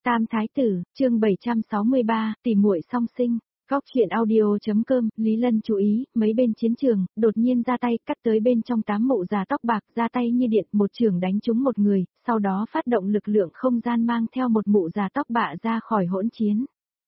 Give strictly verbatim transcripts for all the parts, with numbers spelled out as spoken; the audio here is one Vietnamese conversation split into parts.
Tam Thái Tử, chương bảy trăm sáu mươi ba, tỷ muội song sinh. Góc chuyện audio.com, Lý Lân chú ý, mấy bên chiến trường, đột nhiên ra tay, cắt tới bên trong tám mụ già tóc bạc, ra tay như điện, một chưởng đánh trúng một người, sau đó phát động lực lượng không gian mang theo một mụ già tóc bạ ra khỏi hỗn chiến.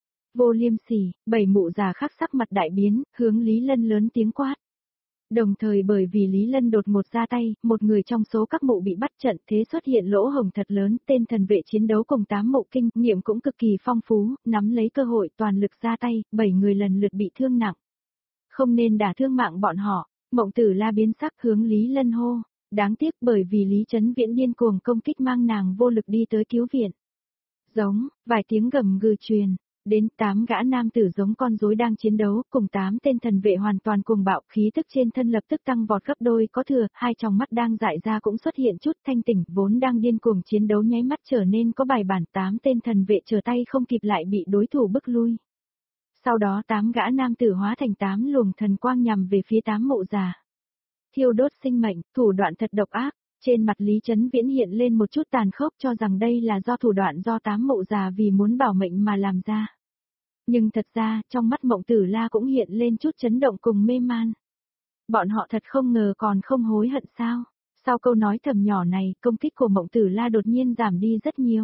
Vô Liêm Sỉ, bảy mụ già khác sắc mặt đại biến, hướng Lý Lân lớn tiếng quát. Đồng thời bởi vì Lý Lân đột ngột ra tay, một người trong số các mụ bị bắt trận thế xuất hiện lỗ hổng thật lớn, tên thần vệ chiến đấu cùng tám mụ kinh nghiệm cũng cực kỳ phong phú, nắm lấy cơ hội toàn lực ra tay, bảy người lần lượt bị thương nặng. Không nên đả thương mạng bọn họ, Mộng Tử La biến sắc hướng Lý Lân hô, đáng tiếc bởi vì Lý Chấn Viễn điên cuồng công kích mang nàng vô lực đi tới cứu viện. Giống, vài tiếng gầm gừ truyền. Đến tám gã nam tử giống con rối đang chiến đấu, cùng tám tên thần vệ hoàn toàn cuồng bạo, khí tức trên thân lập tức tăng vọt gấp đôi có thừa, hai tròng mắt đang dại ra cũng xuất hiện chút thanh tỉnh, vốn đang điên cuồng chiến đấu nháy mắt trở nên có bài bản, tám tên thần vệ trở tay không kịp lại bị đối thủ bức lui. Sau đó tám gã nam tử hóa thành tám luồng thần quang nhằm về phía tám mụ già. Thiêu đốt sinh mệnh, thủ đoạn thật độc ác. Trên mặt Lý Chấn Viễn hiện lên một chút tàn khốc cho rằng đây là do thủ đoạn do tám mụ già vì muốn bảo mệnh mà làm ra. Nhưng thật ra, trong mắt Mộng Tử La cũng hiện lên chút chấn động cùng mê man. Bọn họ thật không ngờ còn không hối hận sao? Sau câu nói thầm nhỏ này, công kích của Mộng Tử La đột nhiên giảm đi rất nhiều.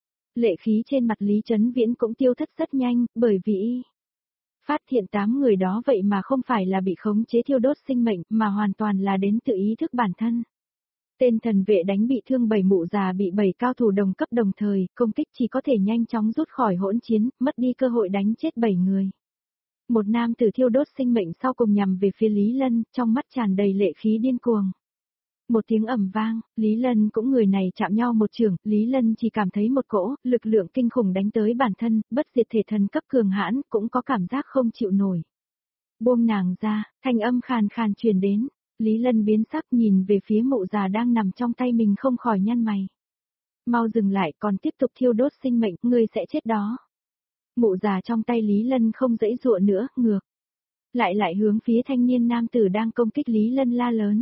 Lệ khí trên mặt Lý Chấn Viễn cũng tiêu thất rất nhanh, bởi vì phát hiện tám người đó vậy mà không phải là bị khống chế thiêu đốt sinh mệnh, mà hoàn toàn là đến tự ý thức bản thân. Tên thần vệ đánh bị thương bảy mụ già bị bảy cao thủ đồng cấp đồng thời, công kích chỉ có thể nhanh chóng rút khỏi hỗn chiến, mất đi cơ hội đánh chết bảy người. Một nam tử thiêu đốt sinh mệnh sau cùng nhằm về phía Lý Lân, trong mắt tràn đầy lệ khí điên cuồng. Một tiếng ầm vang, Lý Lân cũng người này chạm nhau một chưởng, Lý Lân chỉ cảm thấy một cỗ, lực lượng kinh khủng đánh tới bản thân, bất diệt thể thần cấp cường hãn, cũng có cảm giác không chịu nổi. Buông nàng ra, thanh âm khàn khàn truyền đến. Lý Lân biến sắc nhìn về phía mụ già đang nằm trong tay mình không khỏi nhăn mày. Mau dừng lại, còn tiếp tục thiêu đốt sinh mệnh, ngươi sẽ chết đó. Mụ già trong tay Lý Lân không dãy dụa nữa, ngược. Lại lại hướng phía thanh niên nam tử đang công kích Lý Lân la lớn.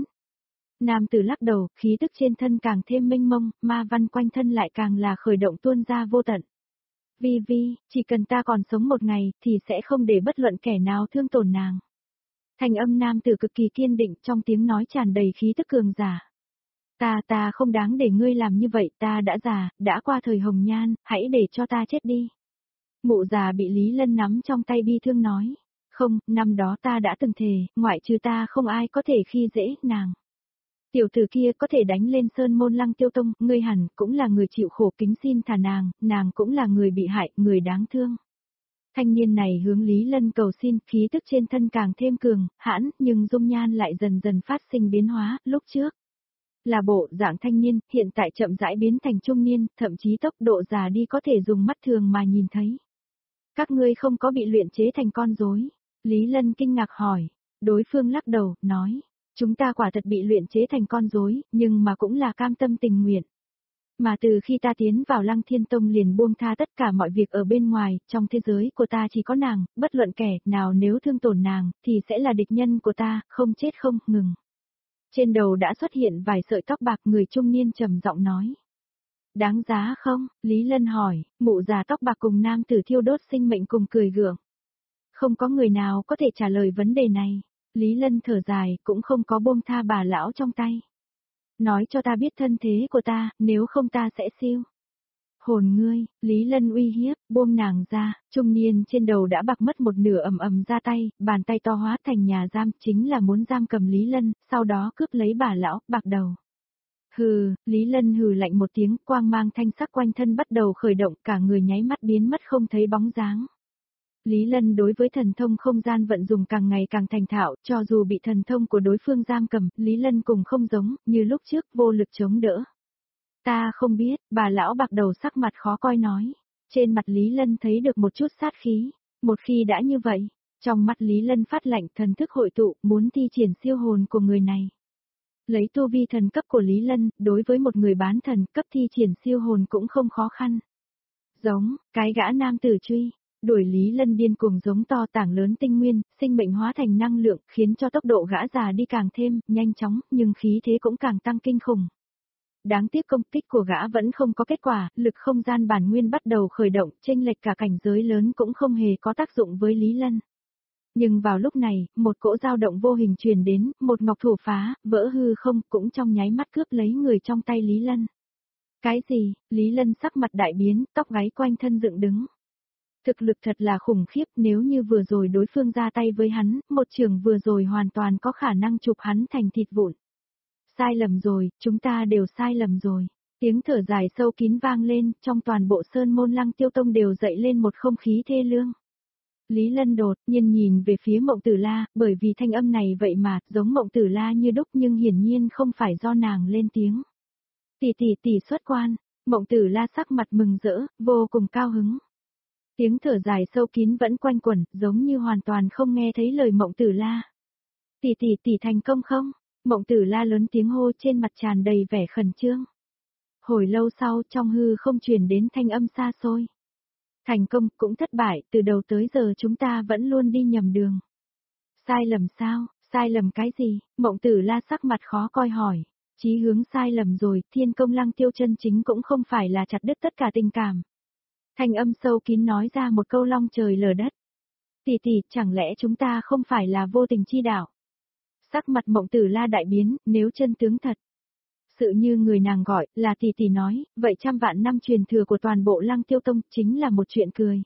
Nam tử lắc đầu, khí tức trên thân càng thêm mênh mông, ma văn quanh thân lại càng là khởi động tuôn ra vô tận. Vi Vi, chỉ cần ta còn sống một ngày, thì sẽ không để bất luận kẻ nào thương tổn nàng. Thanh âm nam tử cực kỳ kiên định, trong tiếng nói tràn đầy khí tức cường giả. Ta ta không đáng để ngươi làm như vậy, ta đã già, đã qua thời hồng nhan, hãy để cho ta chết đi. Mụ già bị Lý Lân nắm trong tay bi thương nói. Không, năm đó ta đã từng thề, ngoại trừ ta không ai có thể khi dễ nàng. Tiểu tử kia có thể đánh lên sơn môn Lăng Tiêu Tông, ngươi hẳn cũng là người chịu khổ, kính xin thả nàng, nàng cũng là người bị hại, người đáng thương. Thanh niên này hướng Lý Lân cầu xin, khí tức trên thân càng thêm cường, hãn, nhưng dung nhan lại dần dần phát sinh biến hóa, lúc trước là bộ dạng thanh niên, hiện tại chậm rãi biến thành trung niên, thậm chí tốc độ già đi có thể dùng mắt thường mà nhìn thấy. Các ngươi không có bị luyện chế thành con rối? Lý Lân kinh ngạc hỏi, đối phương lắc đầu, nói, chúng ta quả thật bị luyện chế thành con rối, nhưng mà cũng là cam tâm tình nguyện. Mà từ khi ta tiến vào Lăng Thiên Tông liền buông tha tất cả mọi việc ở bên ngoài, trong thế giới của ta chỉ có nàng, bất luận kẻ nào nếu thương tổn nàng, thì sẽ là địch nhân của ta, không chết không, ngừng. Trên đầu đã xuất hiện vài sợi tóc bạc, người trung niên trầm giọng nói. Đáng giá không? Lý Lân hỏi, mụ già tóc bạc cùng nam tử thiêu đốt sinh mệnh cùng cười gượng. Không có người nào có thể trả lời vấn đề này. Lý Lân thở dài, cũng không có buông tha bà lão trong tay. Nói cho ta biết thân thế của ta, nếu không ta sẽ siêu. Hồn ngươi, Lý Lân uy hiếp, buông nàng ra, trung niên trên đầu đã bạc mất một nửa ầm ầm ra tay, bàn tay to hóa thành nhà giam, chính là muốn giam cầm Lý Lân, sau đó cướp lấy bà lão, bạc đầu. Hừ, Lý Lân hừ lạnh một tiếng, quang mang thanh sắc quanh thân bắt đầu khởi động, cả người nháy mắt biến mất không thấy bóng dáng. Lý Lân đối với thần thông không gian vận dụng càng ngày càng thành thạo, cho dù bị thần thông của đối phương giam cầm, Lý Lân cùng không giống, như lúc trước, vô lực chống đỡ. Ta không biết, bà lão bạc đầu sắc mặt khó coi nói. Trên mặt Lý Lân thấy được một chút sát khí, một khi đã như vậy, trong mắt Lý Lân phát lạnh, thần thức hội tụ, muốn thi triển siêu hồn của người này. Lấy tu vi thần cấp của Lý Lân, đối với một người bán thần cấp thi triển siêu hồn cũng không khó khăn. Giống, cái gã nam tử truy. Đuổi Lý Lân điên cuồng giống to tảng lớn tinh nguyên, sinh mệnh hóa thành năng lượng, khiến cho tốc độ gã già đi càng thêm, nhanh chóng, nhưng khí thế cũng càng tăng kinh khủng. đáng tiếc công kích của gã vẫn không có kết quả, lực không gian bản nguyên bắt đầu khởi động, chênh lệch cả cảnh giới lớn cũng không hề có tác dụng với Lý Lân. Nhưng vào lúc này, một cỗ dao động vô hình truyền đến, một ngọc thủ phá, vỡ hư không, cũng trong nháy mắt cướp lấy người trong tay Lý Lân. Cái gì? Lý Lân sắc mặt đại biến, tóc gáy quanh thân dựng đứng. Thực lực thật là khủng khiếp, nếu như vừa rồi đối phương ra tay với hắn, một trường vừa rồi hoàn toàn có khả năng chụp hắn thành thịt vụn. Sai lầm rồi, chúng ta đều sai lầm rồi. Tiếng thở dài sâu kín vang lên, trong toàn bộ sơn môn Lăng Tiêu Tông đều dậy lên một không khí thê lương. Lý Lân đột nhiên nhìn về phía Mộng Tử La, bởi vì thanh âm này vậy mà, giống Mộng Tử La như đúc nhưng hiển nhiên không phải do nàng lên tiếng. Tỷ tỷ tỷ xuất quan, Mộng Tử La sắc mặt mừng rỡ, vô cùng cao hứng. Tiếng thở dài sâu kín vẫn quanh quẩn, giống như hoàn toàn không nghe thấy lời Mộng Tử La. Tỷ tỷ tỷ thành công không? Mộng Tử La lớn tiếng hô, trên mặt tràn đầy vẻ khẩn trương. Hồi lâu sau, trong hư không truyền đến thanh âm xa xôi. Thành công cũng thất bại, từ đầu tới giờ chúng ta vẫn luôn đi nhầm đường. Sai lầm sao? Sai lầm cái gì? Mộng Tử La sắc mặt khó coi hỏi. Chí hướng sai lầm rồi, Thiên Công Lăng Tiêu chân chính cũng không phải là chặt đứt tất cả tình cảm. Thanh âm sâu kín nói ra một câu long trời lở đất. Tỷ tỷ, chẳng lẽ chúng ta không phải là vô tình chi đạo? Sắc mặt Mộng Tử La đại biến, nếu chân tướng thật. Sự như người nàng gọi, là tỷ tỷ nói, vậy trăm vạn năm truyền thừa của toàn bộ Lăng Tiêu Tông chính là một chuyện cười.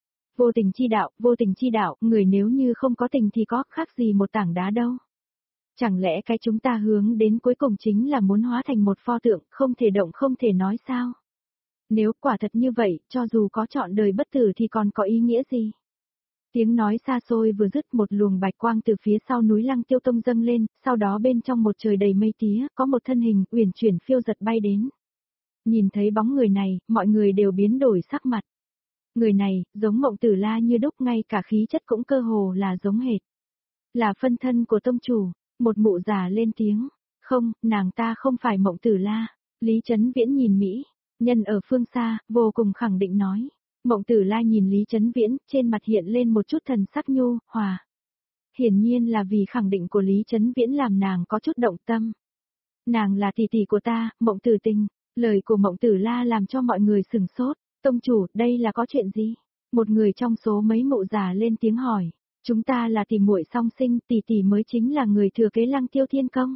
Vô tình chi đạo, vô tình chi đạo, người nếu như không có tình thì có khác gì một tảng đá đâu. Chẳng lẽ cái chúng ta hướng đến cuối cùng chính là muốn hóa thành một pho tượng, không thể động không thể nói sao? Nếu quả thật như vậy, cho dù có chọn đời bất tử thì còn có ý nghĩa gì? Tiếng nói xa xôi vừa dứt, một luồng bạch quang từ phía sau núi Lăng Tiêu Tông dâng lên, sau đó bên trong một trời đầy mây tía, có một thân hình uyển chuyển phiêu giật bay đến. Nhìn thấy bóng người này, mọi người đều biến đổi sắc mặt. Người này, giống Mộng Tử La như đúc, ngay cả khí chất cũng cơ hồ là giống hệt. Là phân thân của tông chủ, một mụ già lên tiếng. Không, nàng ta không phải Mộng Tử La. Lý Chấn Viễn nhìn Mỹ, nhân ở phương xa, vô cùng khẳng định nói. Mộng Tử La nhìn Lý Chấn Viễn, trên mặt hiện lên một chút thần sắc nhu, hòa. Hiển nhiên là vì khẳng định của Lý Chấn Viễn làm nàng có chút động tâm. Nàng là tỷ tỷ của ta, Mộng Tử Tình. Lời của Mộng Tử La làm cho mọi người sửng sốt. Tông chủ, đây là có chuyện gì? Một người trong số mấy mụ già lên tiếng hỏi. Chúng ta là tỷ muội song sinh, tỷ tỷ mới chính là người thừa kế Lăng Tiêu Thiên Công.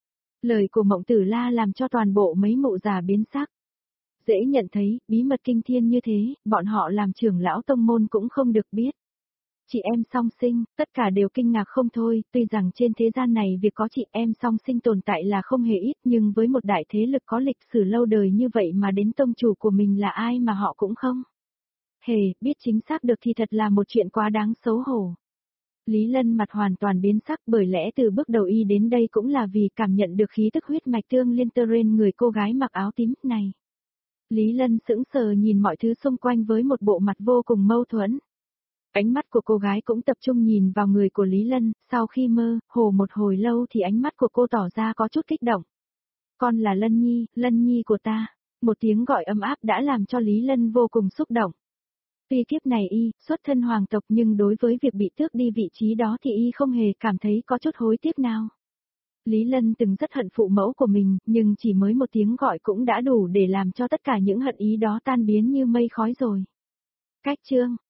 Lời của Mộng Tử La làm cho toàn bộ mấy mụ già biến sắc. Dễ nhận thấy, bí mật kinh thiên như thế, bọn họ làm trưởng lão tông môn cũng không được biết. Chị em song sinh, tất cả đều kinh ngạc không thôi, tuy rằng trên thế gian này việc có chị em song sinh tồn tại là không hề ít, nhưng với một đại thế lực có lịch sử lâu đời như vậy mà đến tông chủ của mình là ai mà họ cũng không. Hề, biết chính xác được thì thật là một chuyện quá đáng xấu hổ. Lý Lân mặt hoàn toàn biến sắc, bởi lẽ từ bước đầu y đến đây cũng là vì cảm nhận được khí tức huyết mạch tương liên tơ trên người cô gái mặc áo tím này. Lý Lân sững sờ nhìn mọi thứ xung quanh với một bộ mặt vô cùng mâu thuẫn. Ánh mắt của cô gái cũng tập trung nhìn vào người của Lý Lân, sau khi mơ, hồ một hồi lâu thì ánh mắt của cô tỏ ra có chút kích động. Con là Lân Nhi, Lân Nhi của ta. Một tiếng gọi ấm áp đã làm cho Lý Lân vô cùng xúc động. Tuy kiếp này y, xuất thân hoàng tộc nhưng đối với việc bị tước đi vị trí đó thì y không hề cảm thấy có chút hối tiếc nào. Lý Lân từng rất hận phụ mẫu của mình, nhưng chỉ mới một tiếng gọi cũng đã đủ để làm cho tất cả những hận ý đó tan biến như mây khói rồi. Cách chương